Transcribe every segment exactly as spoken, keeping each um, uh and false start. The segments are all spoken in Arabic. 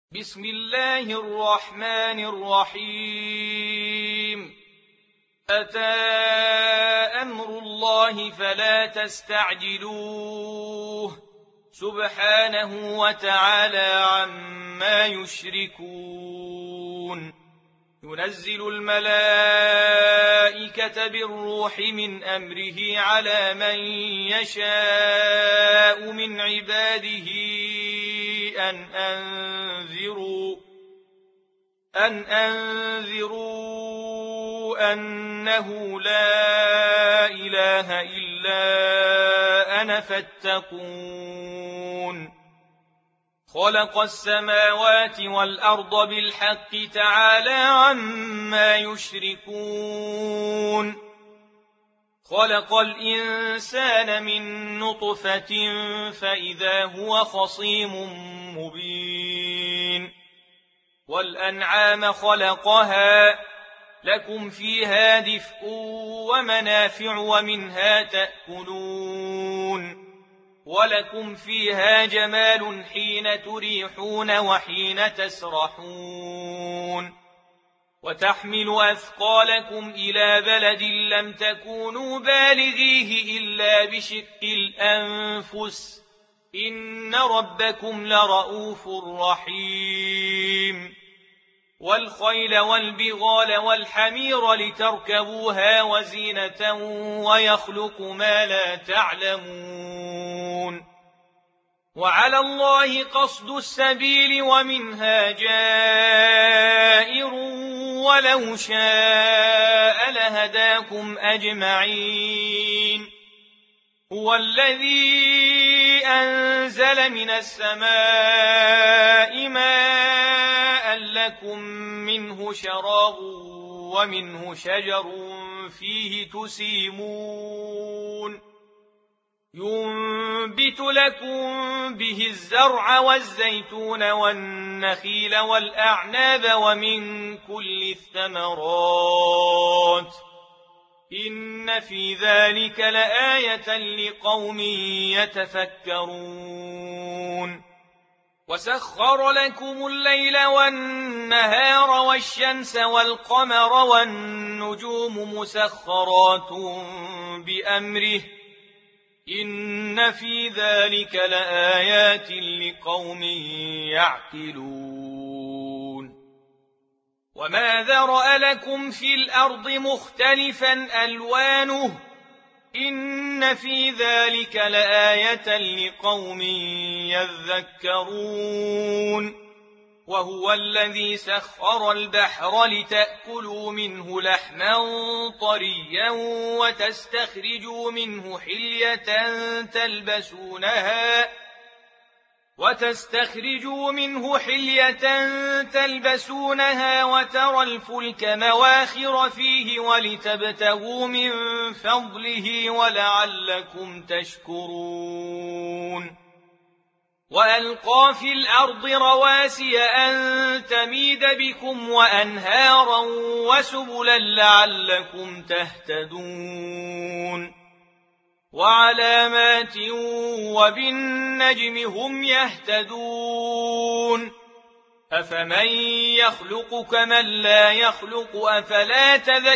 بسم الله الرحمن الرحيم أتى أمر الله فلا تستعجلوه سبحانه وتعالى عما يشركون ينزل الملائكة بالروح من أمره على من يشاء من عباده أن أنذروا أن أنذروا أنه لا إله إلا أنا فاتقون خلق السماوات والأرض بالحق تعالى عما يشركون خلق الإنسان من نطفة فإذا هو خصيم مبين والأنعام خلقها لكم فيها دفء ومنافع ومنها تأكلون ولكم فيها جمال حين تريحون وحين تسرحون وتحمل أثقالكم إلى بلد لم تكونوا بالغيه إلا بشق الأنفس إن ربكم لرؤوف رحيم والخيل والبغال والحمير لتركبوها وزينة ويخلق ما لا تعلمون وعلى الله قصد السبيل ومنها جائر ولو شاء لهداكم أجمعين هو الذي أنزل من السماء ماء لكم منه شراب ومنه شجر فيه تسيمون ينبت لكم به الزرع والزيتون والنخيل والأعناب ومن كل الثمرات إن في ذلك لآية لقوم يتفكرون وسخر لكم الليل والنهار والشمس والقمر والنجوم مسخرات بأمره إن في ذلك لآيات لقوم يعقلون وما ذرأ لكم في الأرض مختلفا ألوانه إن في ذلك لآية لقوم يذكرون وهو الذي سخر البحر لتأكلوا منه لحما طريا وتستخرجوا منه حلية تلبسونها وتستخرجوا منه حلية تلبسونها وترى الفلك مواخر فيه ولتبتغوا من فضله ولعلكم تشكرون وألقى في الأرض رواسي أن تميد بكم وأنهارا وسبلا لعلكم تهتدون وعلامات وبالنجم هم يهتدون أفمن يخلق كمن لا يخلق أفلا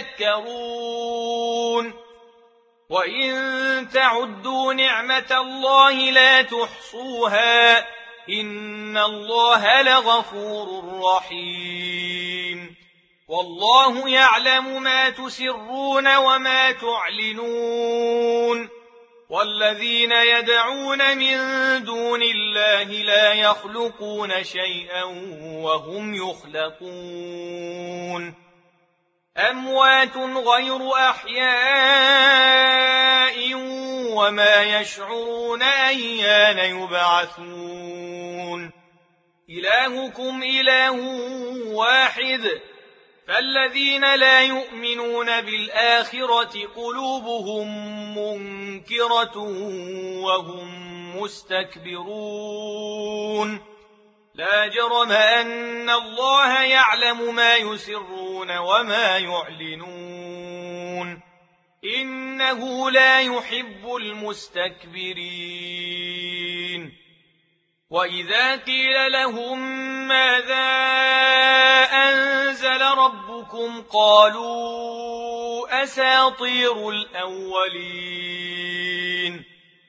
تذكرون وإن تعدوا نعمة الله لا تحصوها إن الله لغفور رحيم والله يعلم ما تسرون وما تعلنون والذين يدعون من دون الله لا يخلقون شيئا وهم يخلقون أموات غير أحياء وما يشعرون أيان يبعثون إلهكم إله واحد فالذين لا يؤمنون بالآخرة قلوبهم منكرة وهم مستكبرون لا جرم أن الله يعلم ما يسرون وما يعلنون إنه لا يحب المستكبرين وإذا قيل لهم ماذا أنزل ربكم قالوا أساطير الأولين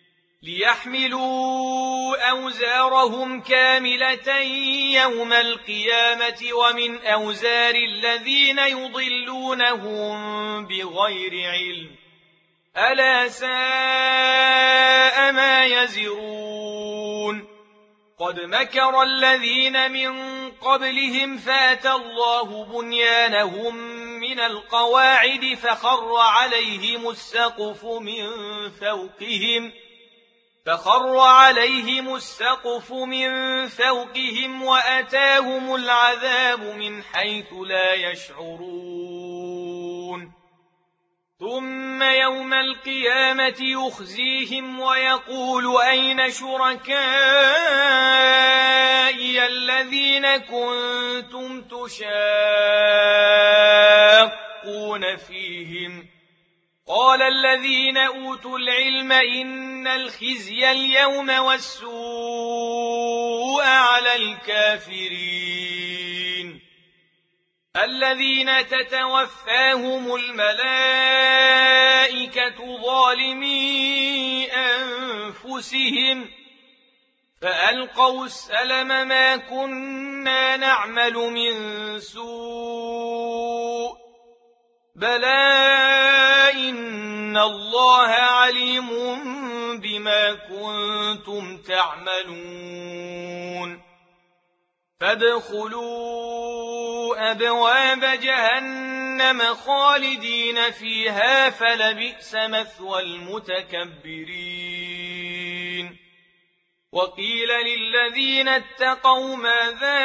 ليحملوا أوزارهم كاملة يوم القيامة ومن أوزار الذين يضلونهم بغير علم ألا ساء ما يزرون قد مكر الذين من قبلهم فأتى الله بنيانهم من القواعد فخر عليهم السقف من فوقهم فخر عليهم السقف من فوقهم وأتاهم العذاب من حيث لا يشعرون ثم يوم القيامة يخزيهم ويقول أين شركائي الذين كنتم تشاقون فيهم قال الذين أوتوا العلم إن الخزي اليوم والسوء على الكافرين الذين تتوفاهم الملائكة ظالمي أنفسهم فألقوا السلم ما كنا نعمل من سوء بلى إن الله عليم بما كنتم تعملون فادخلوا أبواب جهنم خالدين فيها فلبئس مثوى المتكبرين وقيل للذين اتقوا ماذا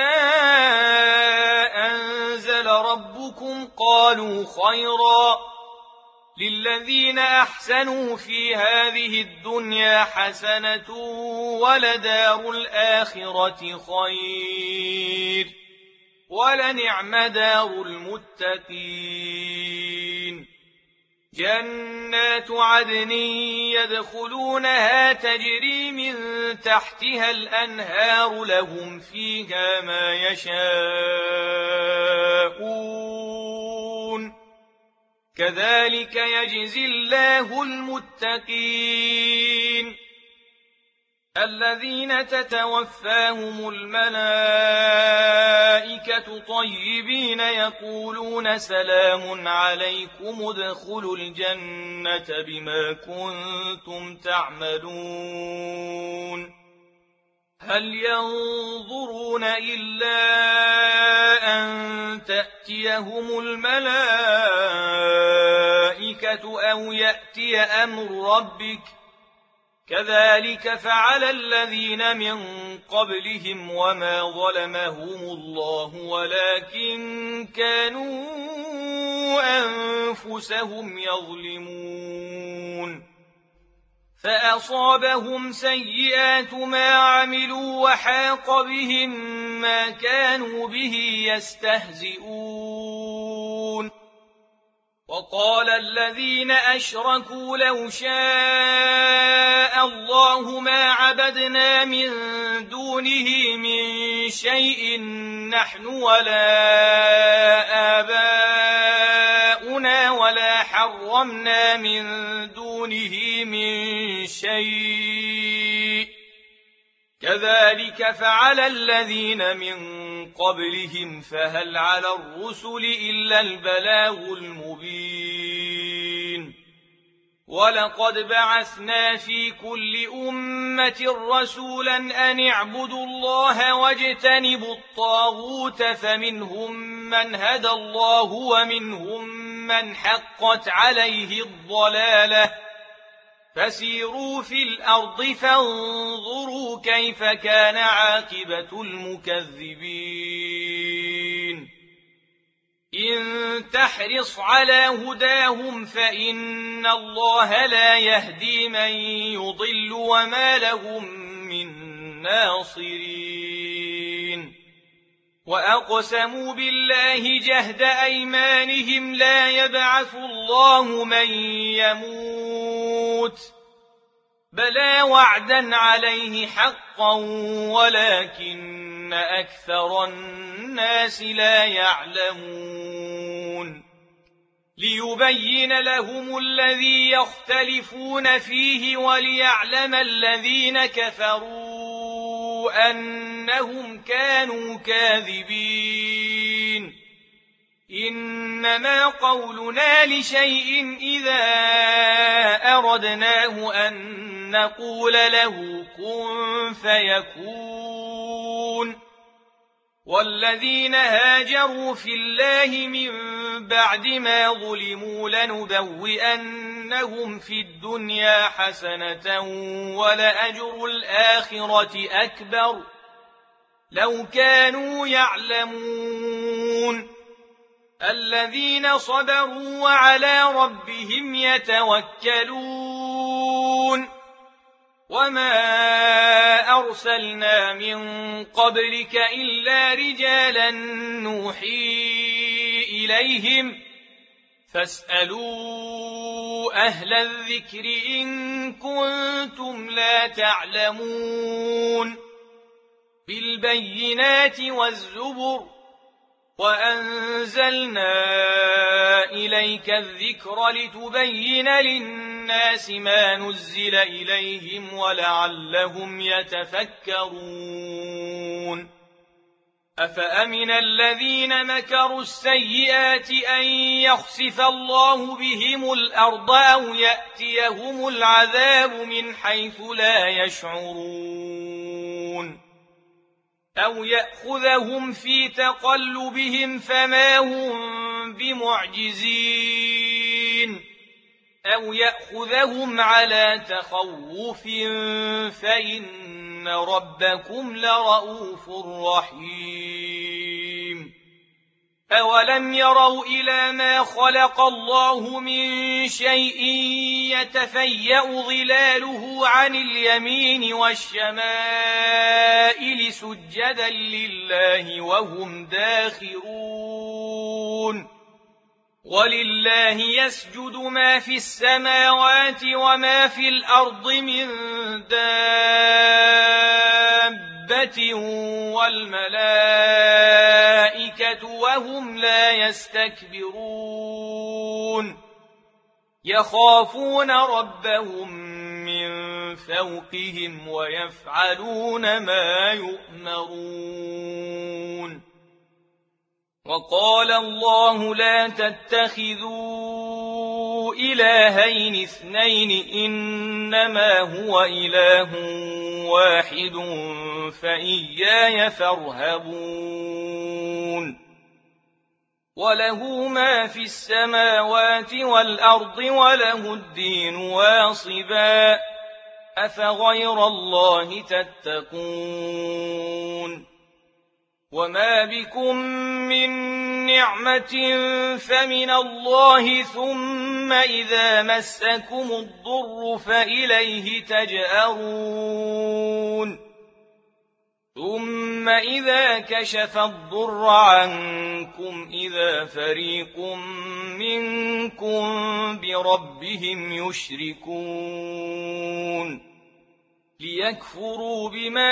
أنزل ربكم قالوا خيرا للذين أحسنوا في هذه الدنيا حسنة ولدار الآخرة خير ولنعم دار المتقين جنات عدن يدخلونها تجري من تحتها الأنهار لهم فيها ما يشاءون كذلك يجزي الله المتقين الذين تتوفاهم الملائكة طيبين يقولون سلام عليكم ادخلوا الجنة بما كنتم تعملون هل ينظرون إلا أن تأتيهم الملائكة أو يأتي أمر ربك كذلك فعل الذين من قبلهم وما ظلمهم الله ولكن كانوا أنفسهم يظلمون فأصابهم سيئات ما عملوا وحاق بهم ما كانوا به يستهزئون وقال الذين أشركوا لو شاء الله ما عبدنا من دونه من شيء نحن ولا آباؤنا ولا حرمنا من دونه من شيء كذلك فعل الذين من قبلهم فهل على الرسل إلا البلاغ المبين ولقد بعثنا في كل أمة رسولا أن اعبدوا الله واجتنبوا الطاغوت فمنهم من هدى الله ومنهم من حقت عليه الضلالة فسيروا في الأرض فانظروا كيف كان عاقبة المكذبين إن تحرص على هداهم فإن الله لا يهدي من يضل وما لهم من ناصرين وأقسموا بالله جهد أيمانهم لا يبعث الله من يموت بلى وعدا عليه حقا حقا ولكن أكثر الناس لا يعلمون ليبين لهم الذي يختلفون فيه وليعلم الذين كفروا أنهم كانوا كاذبين إنما قولنا لشيء إذا أردناه أن نقول له كن فيكون والذين هاجروا في الله من بعد ما ظلموا لنبوئنهم في الدنيا حسنة ولأجر الآخرة أكبر لو كانوا يعلمون الذين صبروا وعلى ربهم يتوكلون وما أرسلنا من قبلك إلا رجالا نوحي إليهم فاسألوا أهل الذكر إن كنتم لا تعلمون بالبينات والزبر وأنزلنا إليك الذكر لتبين للناس ما نزل إليهم ولعلهم يتفكرون أفأمن الذين مكروا السيئات أن يخسف الله بهم الأرض أو يأتيهم العذاب من حيث لا يشعرون أو يأخذهم في تقلبهم فما هم بمعجزين أو يأخذهم على تخوف فإن ربكم لرؤوف رحيم أولم يروا إلى ما خلق الله من شيء يتفيأ ظلاله عن اليمين والشمائل سجدا لله وهم داخرون ولله يسجد ما في السماوات وما في الأرض من دابة والملائكة وهم لا يستكبرون يخافون ربهم من فوقهم ويفعلون ما يؤمرون وقال الله لا تتخذوا إلهين اثنين إنما هو إله واحد فإياي فارهبون وله ما في السماوات والأرض وله الدين واصبا أفغير الله تتقون وما بكم من نعمة فمن الله ثم إذا مسكم الضر فإليه تجأرون ثم إذا كشف الضر عنكم إذا فريق منكم بربهم يشركون ليكفروا بما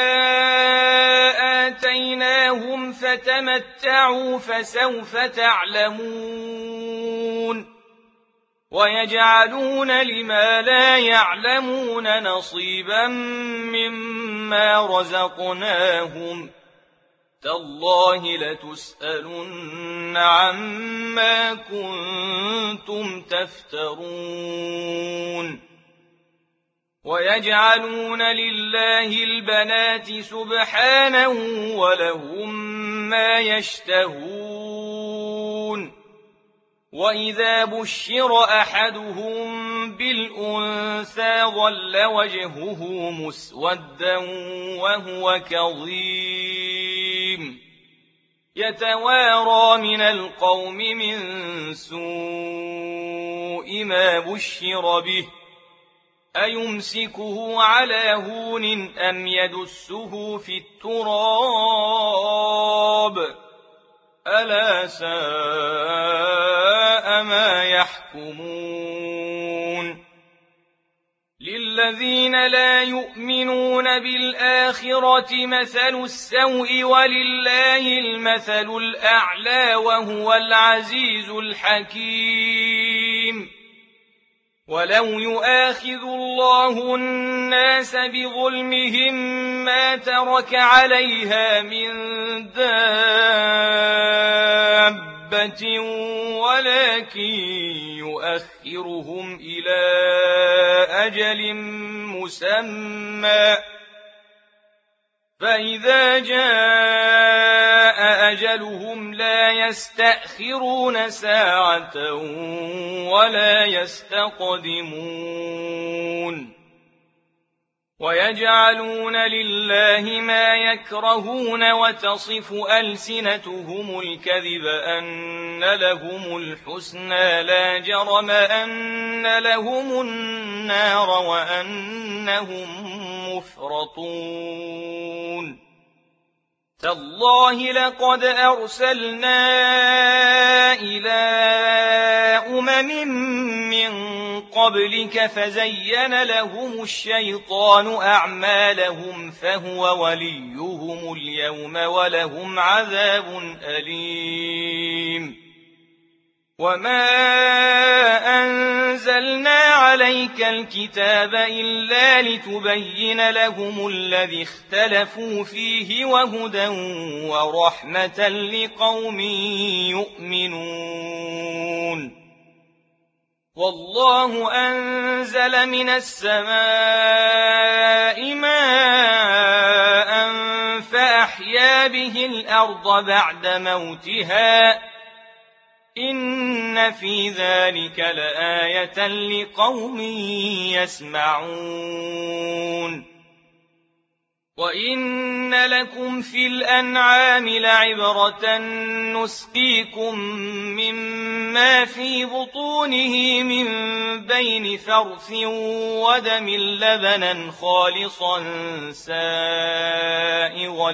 آتيناهم فتمتعوا فسوف تعلمون ويجعلون لما لا يعلمون نصيبا مما رزقناهم تالله لتسألن عما كنتم تفترون ويجعلون لله البنات سبحانه ولهم ما يشتهون وإذا بشر أحدهم بالأنثى ظل وجهه مسودا وهو كظيم يتوارى من القوم من سوء ما بشر به أيمسكه على هون أم يدسه في التراب ألا ساء ما يحكمون لله الذين لا يؤمنون بالآخرة مثل السوء ولله المثل الأعلى وهو العزيز الحكيم. ولو يؤاخذ الله الناس بظلمهم ما ترك عليها من دابة ولكن يؤخرهم إلى أجل مسمى فإذا جاء أجلهم لا يستأخرون ساعة ولا يستقدمون. ويجعلون لله ما يكرهون وتصف ألسنتهم الكذب أن لهم الحسنى لا جرم أن لهم النار وأنهم مفرطون. تالله لقد أرسلنا إلى أمم من قبلك فزين لهم الشيطان أعمالهم فهو وليهم اليوم ولهم عذاب أليم. وما أنزلنا عليك الكتاب إلا لتبين لهم الذي اختلفوا فيه وهدى ورحمة لقوم يؤمنون. والله أنزل من السماء ماء فأحيا به الأرض بعد موتها إن في ذلك لآية لقوم يسمعون. وإن لكم في الأنعام لعبرة نسقيكم مما في بطونه من بين فرث ودم لبنا خالصا سائغا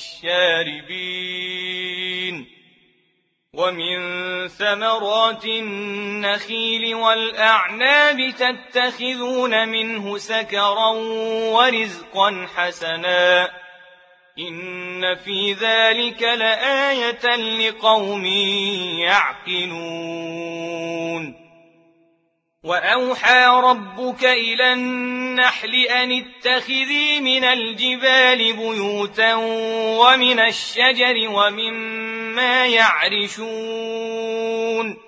للشاربين ومن ثمرات النخيل والأعناب تتخذون منه سكرا ورزقا حسنا إن في ذلك لآية لقوم يعقلون. وأوحى ربك إلى النحل أن اتخذي من الجبال بيوتا ومن الشجر ومما يعرشون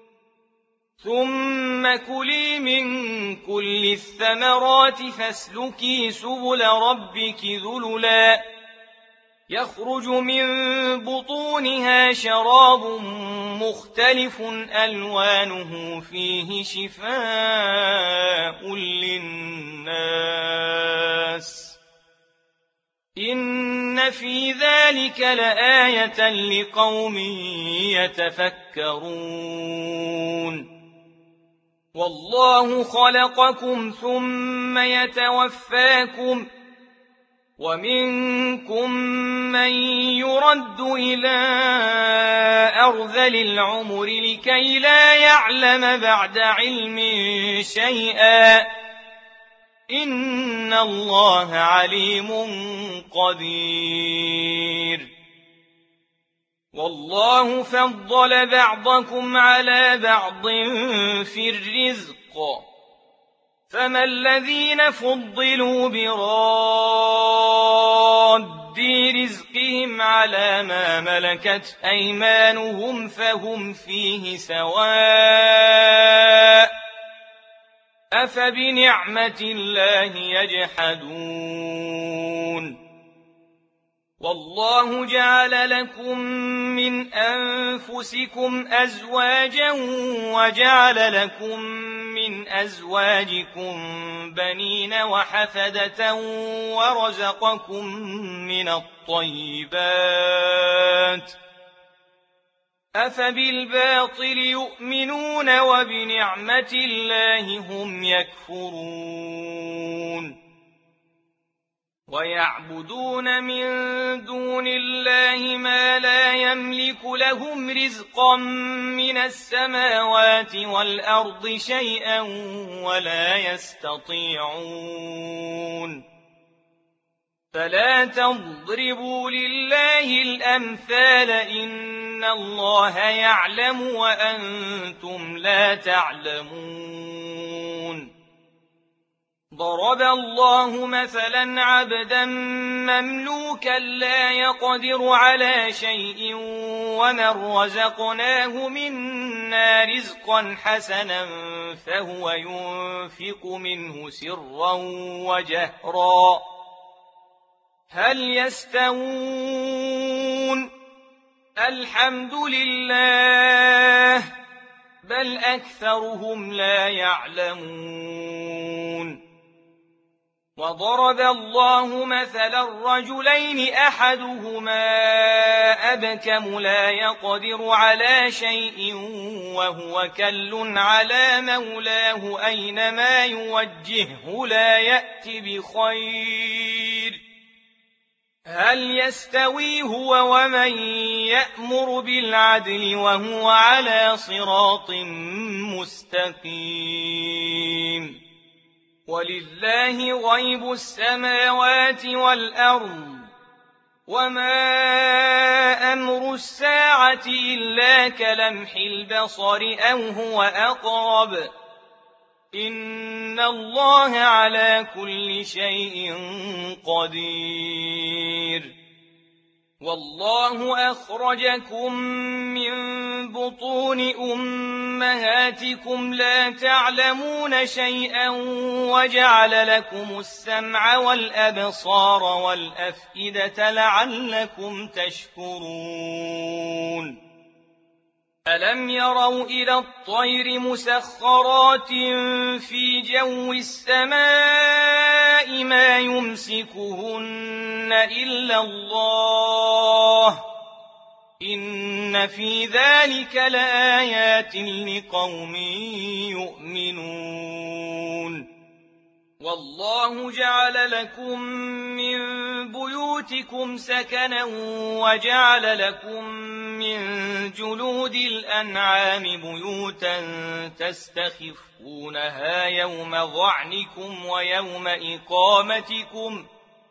ثم كلي من كل الثمرات فاسلكي سبل ربك ذللا يخرج من بطونها شراب مختلف ألوانه فيه شفاء للناس إن في ذلك لآية لقوم يتفكرون. والله خلقكم ثم يتوفاكم ومنكم من يرد إلى أرذل العمر لكي لا يعلم بعد علم شيئا إن الله عليم قدير. والله فضل بعضكم على بعض في الرزق فما الذين فضلوا براد رزقهم على ما ملكت أيمانهم فهم فيه سواء أفبنعمة الله يجحدون. والله جعل لكم من أنفسكم أزواجا وجعل لكم من أزواجكم بنين وحفدة ورزقكم من الطيبات أفبالباطل يؤمنون وبنعمة الله هم يكفرون. ويعبدون من دون الله ما لا يملك لهم رزقا من السماوات والأرض شيئا ولا يستطيعون فلا تضربوا لله الأمثال إن الله يعلم وأنتم لا تعلمون ضرب الله مثلا عبدا مملوكا لا يقدر على شيء ومن رزقناه منا رزقا حسنا فهو ينفق منه سرا وجهرا هل يستوون الحمد لله بل أكثرهم لا يعلمون وضرب الله مثلا الرجلين أحدهما أبكم لا يقدر على شيء وهو كل على مولاه أينما يوجهه لا يأتي بخير هل يستوي هو ومن يأمر بالعدل وهو على صراط مستقيم ولله غيب السماوات والأرض وما أمر الساعة إلا كلمح البصر أو هو أقرب إن الله على كل شيء قدير والله أخرجكم من بطون أمهاتكم لا تعلمون شيئا وجعل لكم السمع والأبصار والأفئدة لعلكم تشكرون ألم يروا إلى الطير مسخرات في جو السماء ما يمسكهن إلا الله إن في ذلك لآيات لقوم يؤمنون والله جعل لكم من بيوتكم سكنا وجعل لكم من جلود الأنعام بيوتا تستخفونها يوم ظعنكم ويوم إقامتكم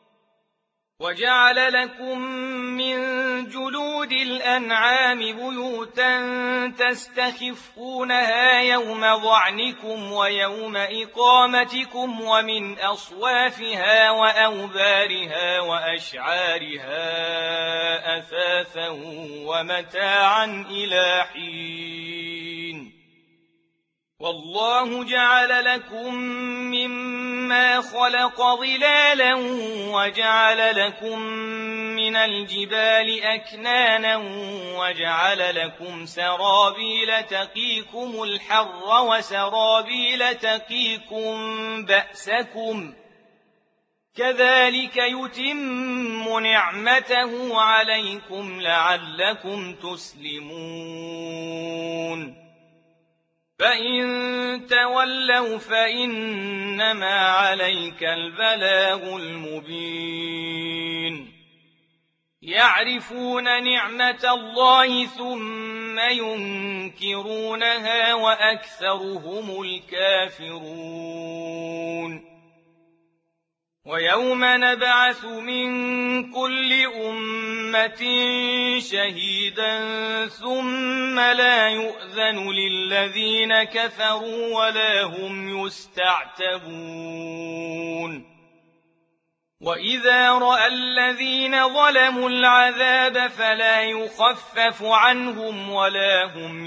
وجعل لكم من جلود الأنعام بيوتا تستخفونها يوم ظعنكم ويوم إقامتكم ومن أصوافها وأوبارها وأشعارها أثاثا ومتاعا إلى حين والله جعل لكم مما خلق ظلالا وجعل لكم من الجبال أكنانا وجعل لكم سرابيل تقيكم الحر وسرابيل تقيكم بأسكم كذلك يتم نعمته عليكم لعلكم تسلمون فإن تولوا فإنما عليك البلاغ المبين يعرفون نعمة الله ثم ينكرونها وأكثرهم الكافرون ويوم نبعث من كل أمة شهيدا ثم لا يؤذن للذين كفروا ولا هم يستعتبون وإذا رأى الذين ظلموا العذاب فلا يخفف عنهم ولا هم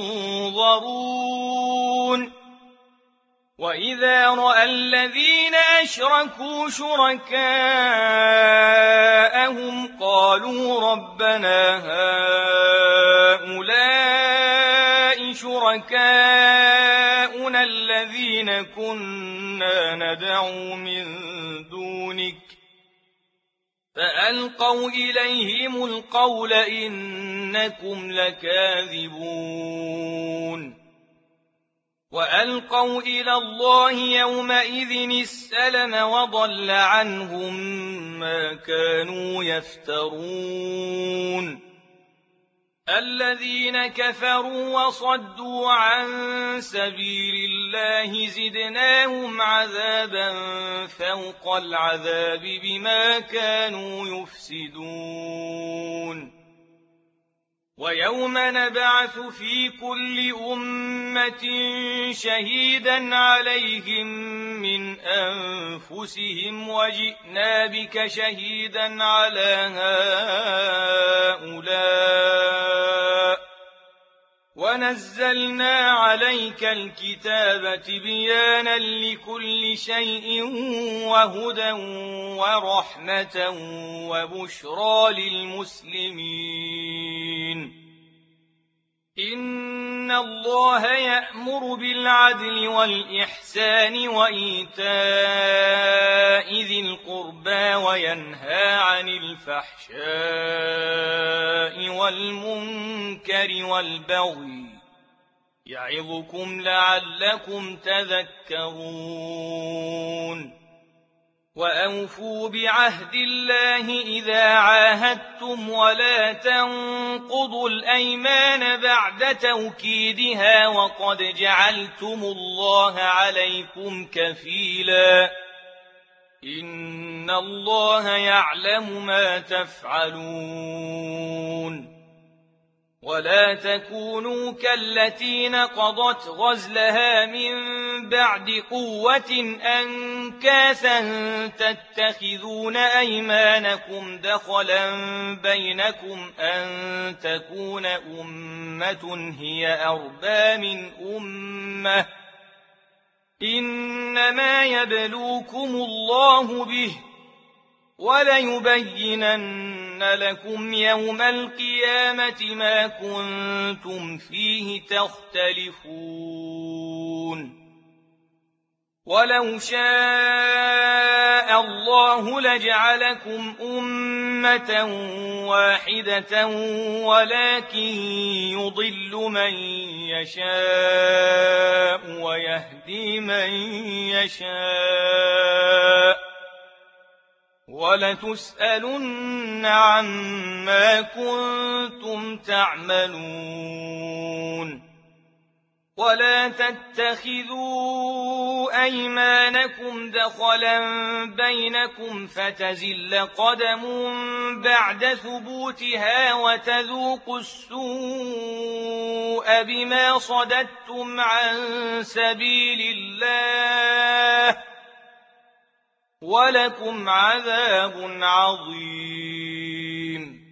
ينظرون وإذا رأى الذين أشركوا شركاءهم قالوا ربنا هؤلاء شركاؤنا الذين كنا ندعو من دونك فألقوا إليهم القول إنكم لكاذبون وألقوا إلى الله يومئذ السلم وضل عنهم ما كانوا يفترون الذين كفروا وصدوا عن سبيل الله زدناهم عذابا فوق العذاب بما كانوا يفسدون ويوم نبعث في كل أمة شهيدا عليهم من أنفسهم وجئنا بك شهيدا على هؤلاء ونزلنا عليك الكتاب تبيانا لكل شيء وهدى ورحمة وبشرى للمسلمين إن الله يأمر بالعدل والإحسان وإيتاء ذي القربى وينهى عن الفحشاء والمنكر والبغي يعظكم لعلكم تذكرون وأوفوا بعهد الله إذا عاهدتم ولا تنقضوا الأيمان بعد توكيدها وقد جعلتم الله عليكم كفيلا إن الله يعلم ما تفعلون ولا تكونوا كالتي نقضت غزلها من بعد قوة أنكاثا تتخذون أيمانكم دخلا بينكم أن تكون أمة هي أربى من أمة إنما يبلوكم الله به وليبينن لكم يوم القيامة ما كنتم فيه تختلفون ولو شاء الله لجعلكم أمة واحدة ولكن يضل من يشاء ويهدي من يشاء ولتسألن عما كنتم تعملون ولا تتخذوا أيمانكم دخلا بينكم فتزل قدم بعد ثبوتها وتذوقوا السوء بما صددتم عن سبيل الله ولكم عذاب عظيم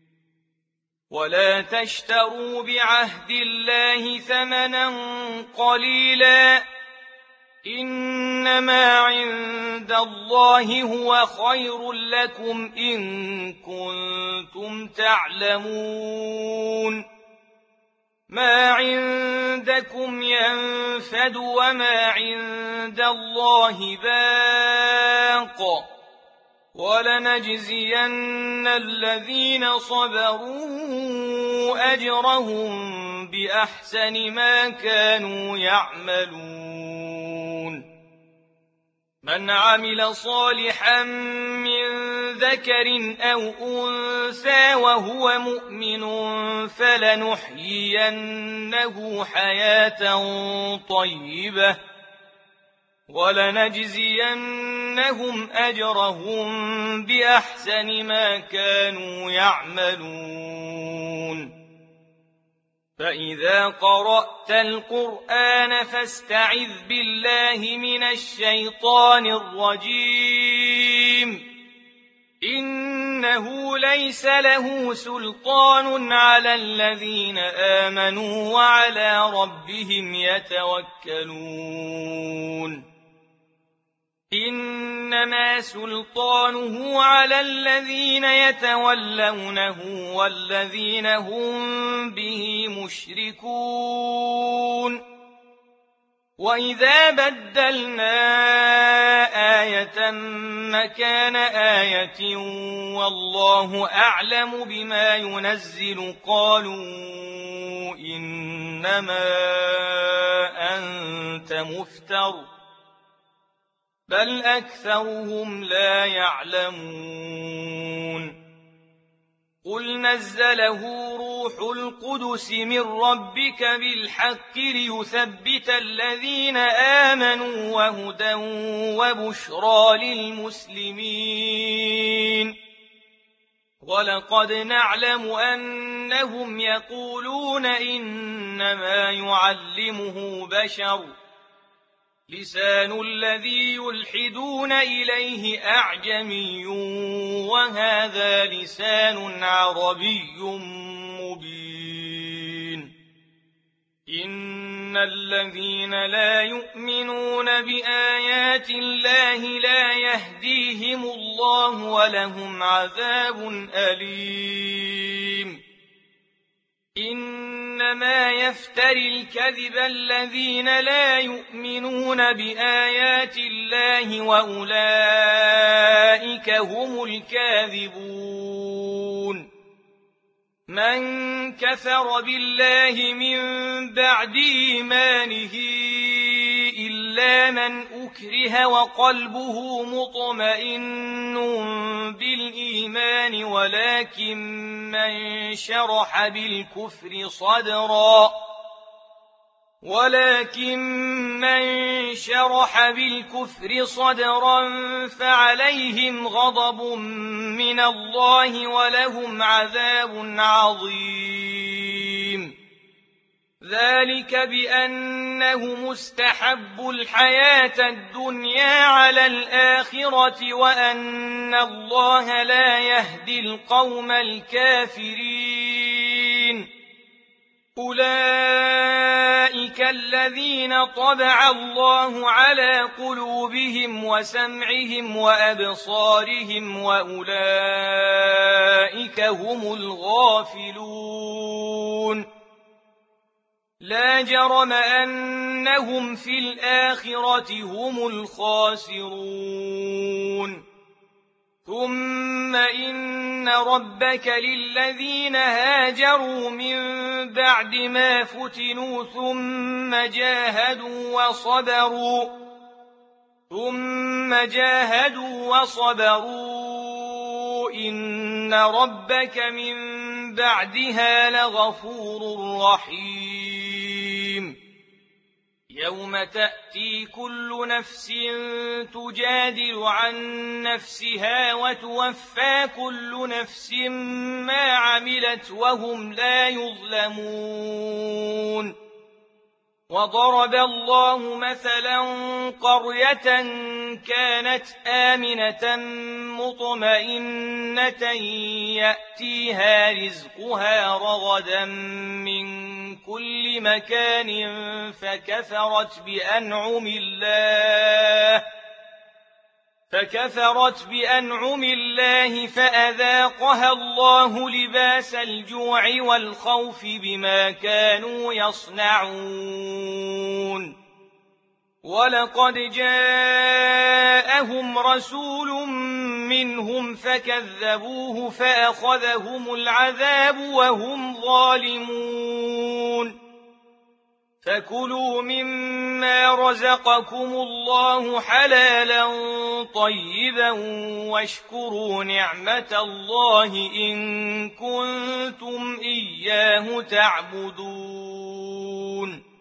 ولا تشتروا بعهد الله ثمنا قليلا إنما عند الله هو خير لكم إن كنتم تعلمون ما عندكم ينفد وما عند الله باق ولنجزين الذين صبروا أجرهم بأحسن ما كانوا يعملون من عمل صالحا من ذكر أو أنثى وهو مؤمن فلنحيينه حياة طيبة ولنجزينهم أجرهم بأحسن ما كانوا يعملون فإذا قرأت القرآن فاستعذ بالله من الشيطان الرجيم إنه ليس له سلطان على الذين آمنوا وعلى ربهم يتوكلون إنما سلطانه على الذين يتولونه والذين هم به مشركون وإذا بدلنا آية مكان آية والله أعلم بما ينزل قالوا إنما أنت مفتر بل أكثرهم لا يعلمون قل نزله روح القدس من ربك بالحق ليثبت الذين آمنوا وهدى وبشرى للمسلمين ولقد نعلم أنهم يقولون إنما يعلمه بشر لسان الذي يلحدون إليه أعجمي وهذا لسان عربي مبين إن الذين لا يؤمنون بآيات الله لا يهديهم الله ولهم عذاب أليم إنما يفتري الكذب الذين لا يؤمنون بآيات الله وأولئك هم الكاذبون من كفر بالله من بعد إيمانه إلا من أكره وقلبه مطمئن بالإيمان ولكن من شرح بالكفر صدرا ولكن من شرح بالكفر صدرا فعليهم غضب من الله ولهم عذاب عظيم ذلك بأنه مستحب الحياة الدنيا على الآخرة وأن الله لا يهدي القوم الكافرين أولئك الذين طبع الله على قلوبهم وسمعهم وأبصارهم وأولئك هم الغافلون لا جرم أنهم في الآخرة هم الخاسرون ثم إن ربك للذين هاجروا من بعد ما فتنوا ثم جاهدوا وصبروا ثم جاهدوا وصبروا إن ربك من بعدها لغفور رحيم يوم تأتي كل نفس تجادل عن نفسها وتوفى كل نفس ما عملت وهم لا يظلمون وضرب الله مثلا قرية كانت آمنة مطمئنة يأتيها رزقها رغدا من كل مكان فكفرت بأنعم الله فكفرت بأنعم الله فأذاقها الله لباس الجوع والخوف بما كانوا يصنعون ولقد جاءهم رسول منهم فكذبوه فأخذهم العذاب وهم ظالمون فكلوا مما رزقكم الله حلالا طيبا واشكروا نعمة الله إن كنتم إياه تعبدون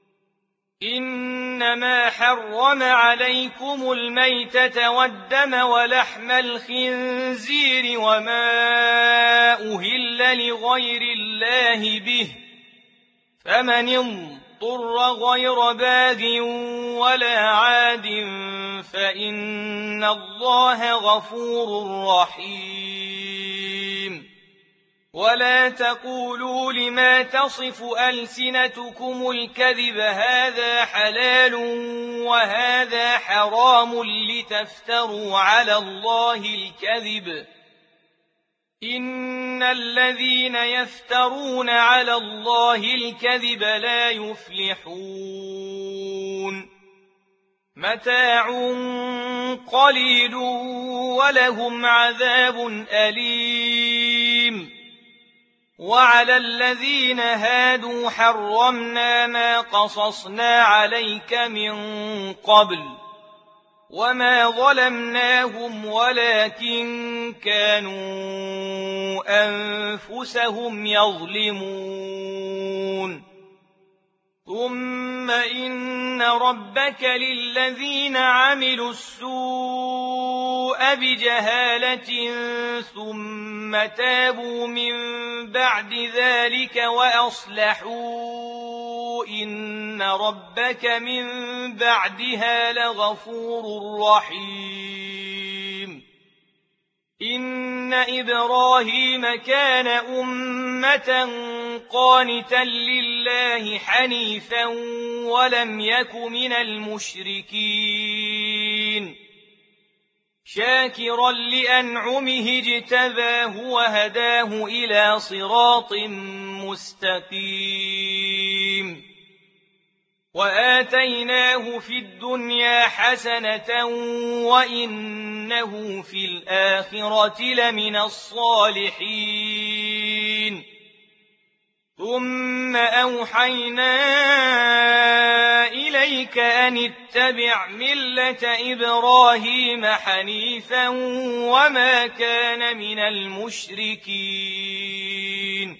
إنما حرم عليكم الميتة والدم ولحم الخنزير وما أهل لغير الله به فمن اضطر غير باغ ولا عاد فإن الله غفور رحيم ولا تقولوا لما تصف ألسنتكم الكذب هذا حلال وهذا حرام لتفتروا على الله الكذب إن الذين يفترون على الله الكذب لا يفلحون متاع قليل ولهم عذاب أليم وعلى الذين هادوا حرمنا ما قصصنا عليك من قبل وما ظلمناهم ولكن كانوا أنفسهم يظلمون ثم إن ربك للذين عملوا السوء بجهالة ثم تابوا من بعد ذلك وأصلحوا إن ربك من بعدها لغفور رحيم إن إبراهيم كان أمة قانتا لله حنيفا ولم يك من المشركين شاكرا لأنعمه اجتباه وهداه إلى صراط مستقيم وآتيناه في الدنيا حسنة وإنه في الآخرة لمن الصالحين ثم أوحينا إليك أن اتبع ملة إبراهيم حنيفا وما كان من المشركين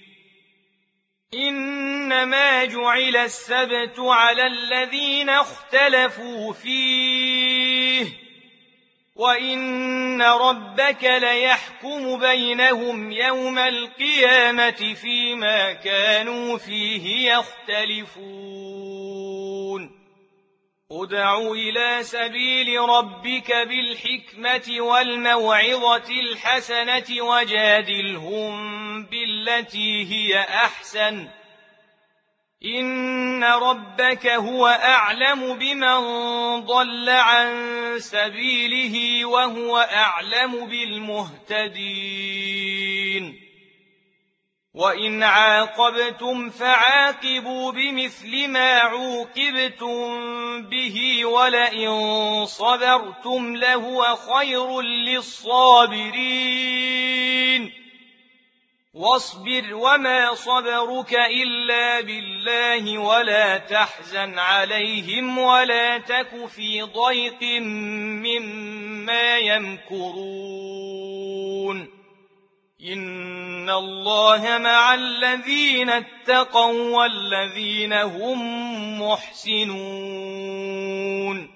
إنما جعل السبت على الذين اختلفوا فيه وإن ربك ليحكم بينهم يوم القيامة فيما كانوا فيه يختلفون ادع إلى سبيل ربك بالحكمة والموعظة الحسنة وجادلهم بالتي هي أحسن إن ربك هو أعلم بمن ضل عن سبيله وهو أعلم بالمهتدين وإن عاقبتم فعاقبوا بمثل ما عوقبتم به ولئن صبرتم لهو خير للصابرين واصبر وما صبرك إلا بالله ولا تحزن عليهم ولا تك في ضيق مما يمكرون إن الله مع الذين اتقوا والذين هم محسنون